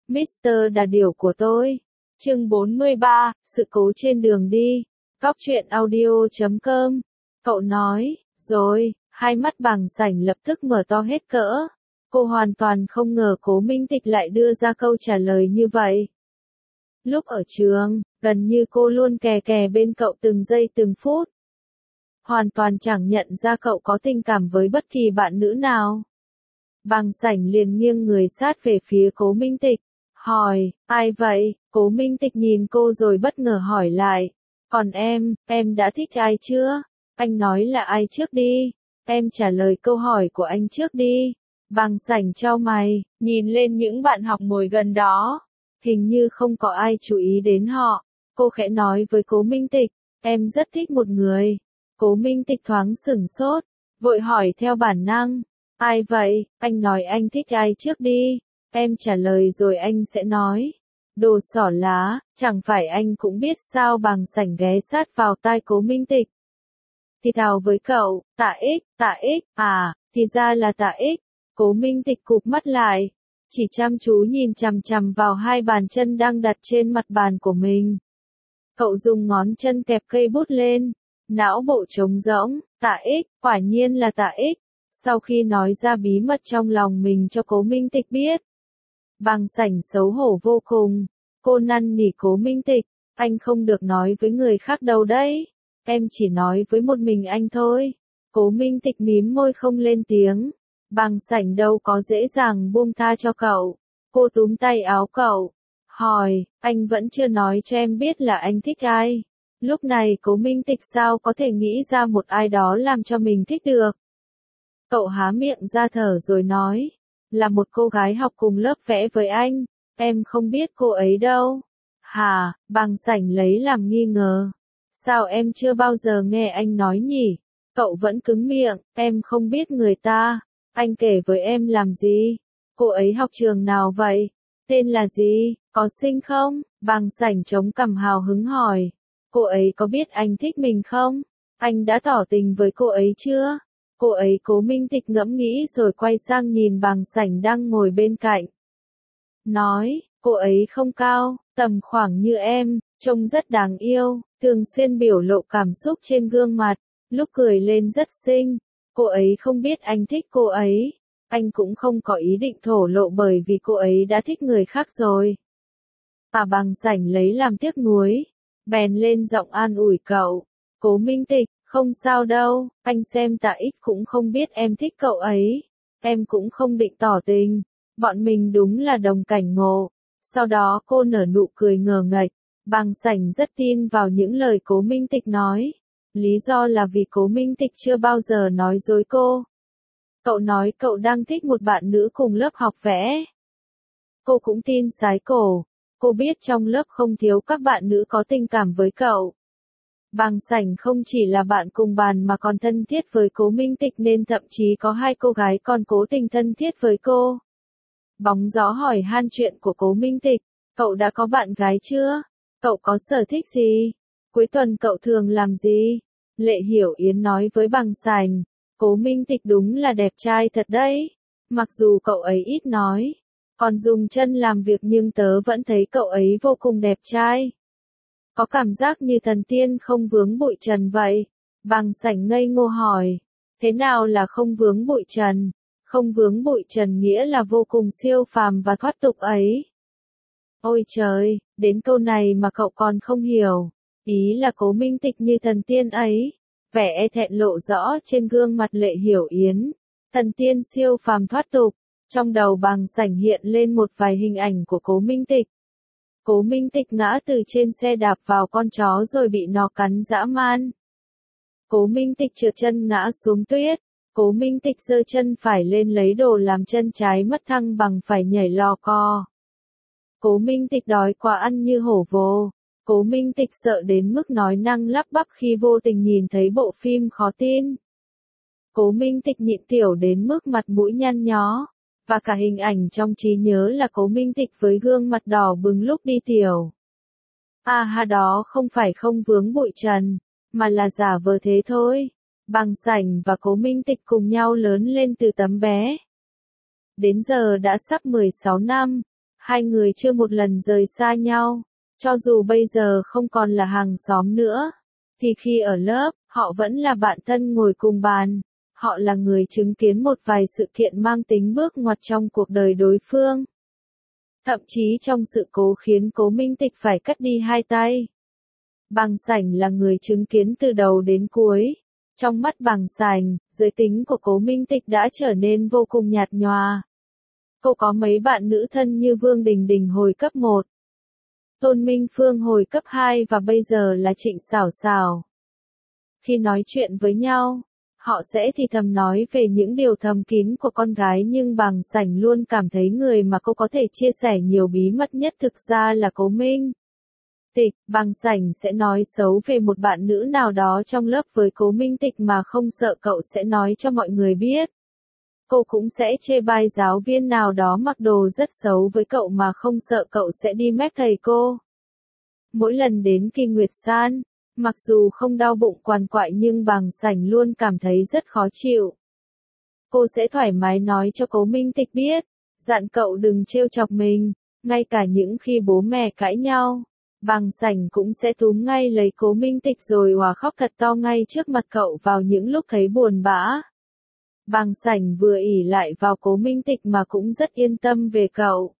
Mr. Đà Điểu của tôi. Chương 43, sự cố trên đường đi. Góc truyện audio.com. Cậu nói, rồi, hai mắt Bàng Sảnh lập tức mở to hết cỡ. Cô hoàn toàn không ngờ Cố Minh Tịch lại đưa ra câu trả lời như vậy. Lúc ở trường, gần như cô luôn kè kè bên cậu từng giây từng phút. Hoàn toàn chẳng nhận ra cậu có tình cảm với bất kỳ bạn nữ nào. Bàng Sảnh liền nghiêng người sát về phía Cố Minh Tịch, hỏi, ai vậy? Cố Minh Tịch nhìn cô rồi bất ngờ hỏi lại, còn em đã thích ai chưa? Anh nói là ai trước đi? Em trả lời câu hỏi của anh trước đi. Bàng Sảnh chau mày, nhìn lên những bạn học ngồi gần đó. Hình như không có ai chú ý đến họ. Cô khẽ nói với Cố Minh Tịch, em rất thích một người. Cố Minh Tịch thoáng sửng sốt, vội hỏi theo bản năng, ai vậy? Anh nói anh thích ai trước đi. Em trả lời rồi anh sẽ nói. Đồ xỏ lá, chẳng phải anh cũng biết sao? Bàng Sảnh ghé sát vào tai Cố Minh Tịch. Thì thào với cậu, Tạ Ích, à, thì ra là Tạ Ích. Cố Minh Tịch cụp mắt lại, chỉ chăm chú nhìn chằm chằm vào hai bàn chân đang đặt trên mặt bàn của mình. Cậu dùng ngón chân kẹp cây bút lên, não bộ trống rỗng, Tạ Ích, quả nhiên là Tạ Ích. Sau khi nói ra bí mật trong lòng mình cho Cố Minh Tịch biết, Bàng Sảnh xấu hổ vô cùng. Cô năn nỉ Cố Minh Tịch, anh không được nói với người khác đâu đấy. Em chỉ nói với một mình anh thôi. Cố Minh Tịch mím môi không lên tiếng. Bàng Sảnh đâu có dễ dàng buông tha cho cậu. Cô túm tay áo cậu, hỏi, anh vẫn chưa nói cho em biết là anh thích ai. Lúc này Cố Minh Tịch sao có thể nghĩ ra một ai đó làm cho mình thích được. Cậu há miệng ra thở rồi nói, là một cô gái học cùng lớp vẽ với anh. Em không biết cô ấy đâu. Hả? Bàng Sảnh lấy làm nghi ngờ. Sao em chưa bao giờ nghe anh nói nhỉ? Cậu vẫn cứng miệng, em không biết người ta. Anh kể với em làm gì? Cô ấy học trường nào vậy? Tên là gì? Có xinh không? Bàng Sảnh chống cằm hào hứng hỏi. Cô ấy có biết anh thích mình không? Anh đã tỏ tình với cô ấy chưa? Cô ấy. Cố Minh Tịch ngẫm nghĩ rồi quay sang nhìn Bàng Sảnh đang ngồi bên cạnh. Nói, cô ấy không cao, tầm khoảng như em, trông rất đáng yêu, thường xuyên biểu lộ cảm xúc trên gương mặt, lúc cười lên rất xinh. Cô ấy không biết anh thích cô ấy. Anh cũng không có ý định thổ lộ bởi vì cô ấy đã thích người khác rồi. Bàng Sảnh lấy làm tiếc nuối, bèn lên giọng an ủi cậu. Cố Minh Tịch, không sao đâu, anh xem Tạ Ích cũng không biết em thích cậu ấy. Em cũng không định tỏ tình. Bọn mình đúng là đồng cảnh ngộ. Sau đó cô nở nụ cười ngờ nghệch. Bàng Sảnh rất tin vào những lời Cố Minh Tịch nói. Lý do là vì Cố Minh Tịch chưa bao giờ nói dối cô. Cậu nói cậu đang thích một bạn nữ cùng lớp học vẽ. Cô cũng tin sái cổ. Cô biết trong lớp không thiếu các bạn nữ có tình cảm với cậu. Bàng Sảnh không chỉ là bạn cùng bàn mà còn thân thiết với Cố Minh Tịch nên thậm chí có hai cô gái còn cố tình thân thiết với cô. Bóng gió hỏi han chuyện của Cố Minh Tịch. Cậu đã có bạn gái chưa? Cậu có sở thích gì? Cuối tuần cậu thường làm gì? Lệ Hiểu Yến nói với Bàng Sảnh. Cố Minh Tịch đúng là đẹp trai thật đấy. Mặc dù cậu ấy ít nói, còn dùng chân làm việc nhưng tớ vẫn thấy cậu ấy vô cùng đẹp trai. Có cảm giác như thần tiên không vướng bụi trần vậy. Bàng Sảnh ngây ngô hỏi. Thế nào là không vướng bụi trần? Không vướng bụi trần nghĩa là vô cùng siêu phàm và thoát tục ấy. Ôi trời, đến câu này mà cậu còn không hiểu. Ý là Cố Minh Tịch như thần tiên ấy. Vẻ e thẹn lộ rõ trên gương mặt Lệ Hiểu Yến. Thần tiên siêu phàm thoát tục. Trong đầu Bàng Sảnh hiện lên một vài hình ảnh của Cố Minh Tịch. Cố Minh Tịch ngã từ trên xe đạp vào con chó rồi bị nó cắn dã man. Cố Minh Tịch trượt chân ngã xuống tuyết. Cố Minh Tịch giơ chân phải lên lấy đồ làm chân trái mất thăng bằng phải nhảy lò co. Cố Minh Tịch đói quá ăn như hổ vồ. Cố Minh Tịch sợ đến mức nói năng lắp bắp khi vô tình nhìn thấy bộ phim khó tin. Cố Minh Tịch nhịn tiểu đến mức mặt mũi nhăn nhó. Và cả hình ảnh trong trí nhớ là Cố Minh Tịch với gương mặt đỏ bừng lúc đi tiểu. Đó không phải không vướng bụi trần, mà là giả vờ thế thôi. Bàng Sảnh và Cố Minh Tịch cùng nhau lớn lên từ tấm bé. Đến giờ đã sắp 16 năm. Hai người chưa một lần rời xa nhau, cho dù bây giờ không còn là hàng xóm nữa, thì khi ở lớp, họ vẫn là bạn thân ngồi cùng bàn. Họ là người chứng kiến một vài sự kiện mang tính bước ngoặt trong cuộc đời đối phương. Thậm chí trong sự cố khiến Cố Minh Tịch phải cắt đi hai tay. Bàng Sảnh là người chứng kiến từ đầu đến cuối. Trong mắt Bàng Sảnh, giới tính của Cố Minh Tịch đã trở nên vô cùng nhạt nhòa. Cô có mấy bạn nữ thân như Vương Đình Đình hồi cấp 1, Tôn Minh Phương hồi cấp 2 và bây giờ là Trịnh Xảo Xảo. Khi nói chuyện với nhau, họ sẽ thì thầm nói về những điều thầm kín của con gái, nhưng Bàng Sảnh luôn cảm thấy người mà cô có thể chia sẻ nhiều bí mật nhất thực ra là Cố Minh Tịch. Bàng Sảnh sẽ nói xấu về một bạn nữ nào đó trong lớp với Cố Minh Tịch mà không sợ cậu sẽ nói cho mọi người biết. Cô cũng sẽ chê bai giáo viên nào đó mặc đồ rất xấu với cậu mà không sợ cậu sẽ đi mép thầy cô. Mỗi lần đến kỳ Nguyệt San, mặc dù không đau bụng quằn quại nhưng Bàng Sảnh luôn cảm thấy rất khó chịu. Cô sẽ thoải mái nói cho Cố Minh Tịch biết, dặn cậu đừng trêu chọc mình, ngay cả những khi bố mẹ cãi nhau. Bàng Sảnh cũng sẽ túm ngay lấy Cố Minh Tịch rồi òa khóc thật to ngay trước mặt cậu vào những lúc thấy buồn bã. Bàng Sảnh vừa ỷ lại vào Cố Minh Tịch mà cũng rất yên tâm về cậu.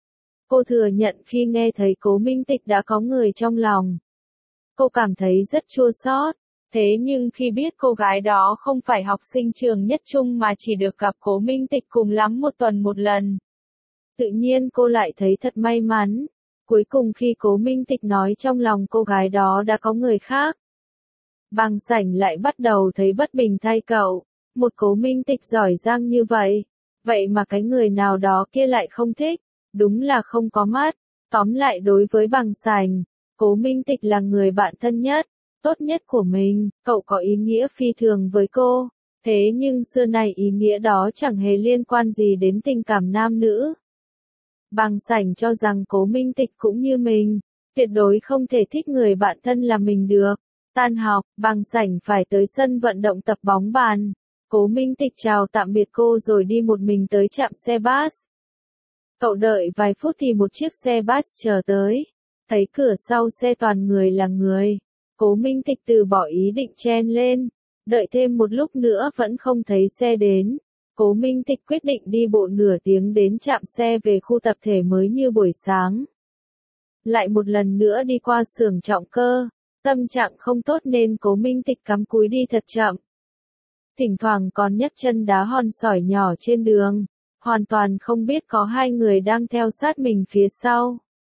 Cô thừa nhận khi nghe thấy Cố Minh Tịch đã có người trong lòng, cô cảm thấy rất chua xót. Thế nhưng khi biết cô gái đó không phải học sinh trường Nhất Trung mà chỉ được gặp Cố Minh Tịch cùng lắm một tuần một lần, tự nhiên cô lại thấy thật may mắn. Cuối cùng khi Cố Minh Tịch nói trong lòng cô gái đó đã có người khác, Bàng Sảnh lại bắt đầu thấy bất bình thay cậu. Một Cố Minh Tịch giỏi giang như vậy, vậy mà cái người nào đó kia lại không thích, đúng là không có mắt. Tóm lại đối với Bàng Sảnh, Cố Minh Tịch là người bạn thân nhất, tốt nhất của mình, cậu có ý nghĩa phi thường với cô. Thế nhưng xưa nay ý nghĩa đó chẳng hề liên quan gì đến tình cảm nam nữ. Bàng Sảnh cho rằng Cố Minh Tịch cũng như mình, tuyệt đối không thể thích người bạn thân là mình được. Tan học, Bàng Sảnh phải tới sân vận động tập bóng bàn. Cố Minh Tịch chào tạm biệt cô rồi đi một mình tới trạm xe bus. Cậu đợi vài phút thì một chiếc xe bus chờ tới. Thấy cửa sau xe toàn người là người, Cố Minh Tịch từ bỏ ý định chen lên. Đợi thêm một lúc nữa vẫn không thấy xe đến. Cố Minh Tịch quyết định đi bộ nửa tiếng đến trạm xe về khu tập thể mới như buổi sáng. Lại một lần nữa đi qua xưởng Trọng Cơ. Tâm trạng không tốt nên Cố Minh Tịch cắm cúi đi thật chậm. Thỉnh thoảng còn nhấc chân đá hòn sỏi nhỏ trên đường, hoàn toàn không biết có hai người đang theo sát mình phía sau.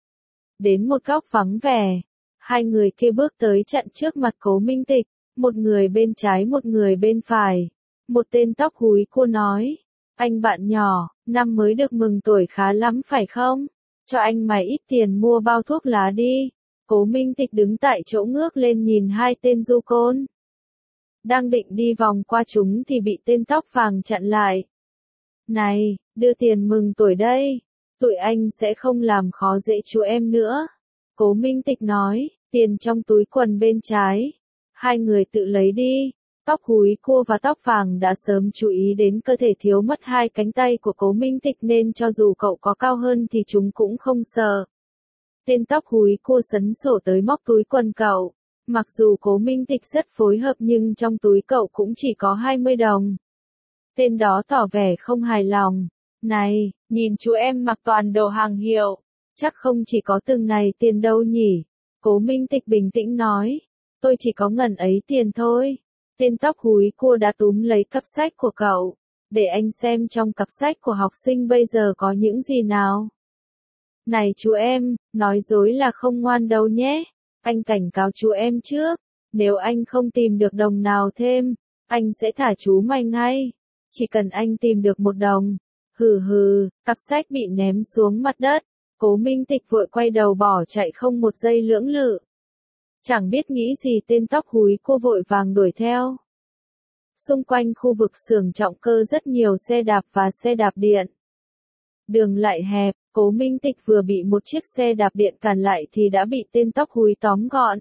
Đến một góc vắng vẻ, hai người kia bước tới chặn trước mặt Cố Minh Tịch, một người bên trái một người bên phải. Một tên tóc húi cô nói, anh bạn nhỏ, năm mới được mừng tuổi khá lắm phải không? Cho anh mày ít tiền mua bao thuốc lá đi. Cố Minh Tịch đứng tại chỗ ngước lên nhìn hai tên du côn. Đang định đi vòng qua chúng thì bị tên tóc vàng chặn lại. Này, đưa tiền mừng tuổi đây. Tụi anh sẽ không làm khó dễ chú em nữa. Cố Minh Tịch nói, tiền trong túi quần bên trái. Hai người tự lấy đi. Tóc húi cua và tóc vàng đã sớm chú ý đến cơ thể thiếu mất hai cánh tay của Cố Minh Tịch nên cho dù cậu có cao hơn thì chúng cũng không sợ. Tên tóc húi cua sấn sổ tới móc túi quần cậu. Mặc dù Cố Minh Tịch rất phối hợp nhưng trong túi cậu cũng chỉ có 20 đồng. Tên đó tỏ vẻ không hài lòng. Này, nhìn chú em mặc toàn đồ hàng hiệu. Chắc không chỉ có từng này tiền đâu nhỉ. Cố Minh Tịch bình tĩnh nói. Tôi chỉ có ngần ấy tiền thôi. Tên tóc húi cua đã túm lấy cặp sách của cậu. Để anh xem trong cặp sách của học sinh bây giờ có những gì nào. Này chú em, nói dối là không ngoan đâu nhé. Anh cảnh cáo chú em trước. Nếu anh không tìm được đồng nào thêm, anh sẽ thả chú mày ngay. Chỉ cần anh tìm được một đồng. Hừ hừ, cặp sách bị ném xuống mặt đất. Cố Minh Tịch vội quay đầu bỏ chạy không một giây lưỡng lự. Chẳng biết nghĩ gì tên tóc húi cô vội vàng đuổi theo. Xung quanh khu vực xưởng Trọng Cơ rất nhiều xe đạp và xe đạp điện. Đường lại hẹp, Cố Minh Tịch vừa bị một chiếc xe đạp điện cản lại thì đã bị tên tóc húi tóm gọn.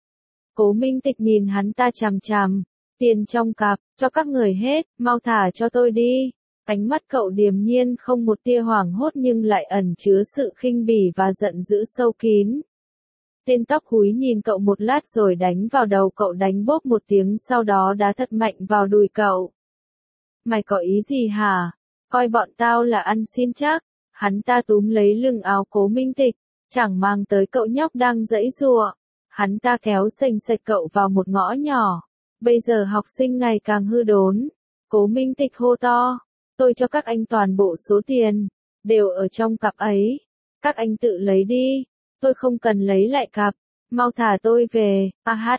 Cố Minh Tịch nhìn hắn ta chằm chằm. Tiền trong cặp, cho các người hết, mau thả cho tôi đi. Ánh mắt cậu điềm nhiên không một tia hoảng hốt nhưng lại ẩn chứa sự khinh bỉ và giận dữ sâu kín. Tên tóc húi nhìn cậu một lát rồi đánh vào đầu cậu, đánh bốp một tiếng, sau đó đá thật mạnh vào đùi cậu. Mày có ý gì hả? Coi bọn tao là ăn xin chắc. Hắn ta túm lấy lưng áo Cố Minh Tịch, chẳng mang tới cậu nhóc đang giãy giụa. Hắn ta kéo xềnh xệch cậu vào một ngõ nhỏ. Bây giờ học sinh ngày càng hư đốn. Cố Minh Tịch hô to. Tôi cho các anh toàn bộ số tiền. Đều ở trong cặp ấy. Các anh tự lấy đi. Tôi không cần lấy lại cặp. Mau thả tôi về.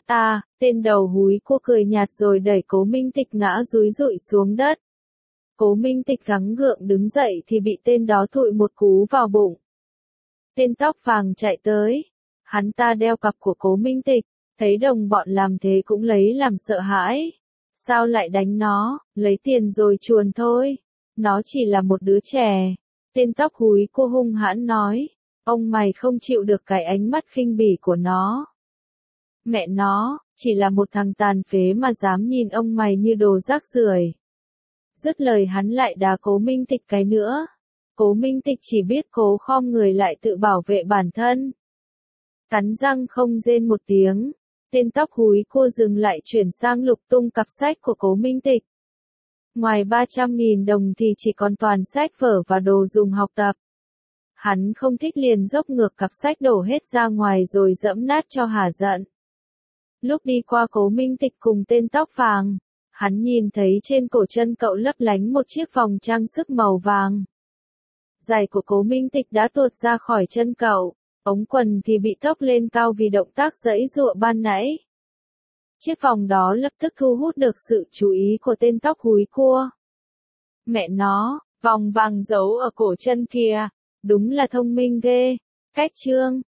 Tên đầu húi cua cười nhạt rồi đẩy Cố Minh Tịch ngã dúi dụi xuống đất. Cố Minh Tịch gắng gượng đứng dậy thì bị tên đó thụi một cú vào bụng. Tên tóc vàng chạy tới. Hắn ta đeo cặp của Cố Minh Tịch, thấy đồng bọn làm thế cũng lấy làm sợ hãi. Sao lại đánh nó, lấy tiền rồi chuồn thôi. Nó chỉ là một đứa trẻ. Tên tóc húi cô hung hãn nói. Ông mày không chịu được cái ánh mắt khinh bỉ của nó. Mẹ nó, chỉ là một thằng tàn phế mà dám nhìn ông mày như đồ rác rưởi. Dứt lời hắn lại đá Cố Minh Tịch cái nữa. Cố Minh Tịch chỉ biết cố khom người lại tự bảo vệ bản thân. Cắn răng không rên một tiếng. Tên tóc húi cô dừng lại chuyển sang lục tung cặp sách của Cố Minh Tịch. Ngoài 300.000 đồng thì chỉ còn toàn sách vở và đồ dùng học tập. Hắn không thích liền dốc ngược cặp sách đổ hết ra ngoài rồi dẫm nát cho hả giận. Lúc đi qua Cố Minh Tịch cùng tên tóc vàng, hắn nhìn thấy trên cổ chân cậu lấp lánh một chiếc vòng trang sức màu vàng. Giày của Cố Minh Tịch đã tuột ra khỏi chân cậu, ống quần thì bị tốc lên cao vì động tác giãy giụa ban nãy. Chiếc vòng đó lập tức thu hút được sự chú ý của tên tóc húi cua. Mẹ nó, vòng vàng giấu ở cổ chân kìa, đúng là thông minh ghê. Cách chương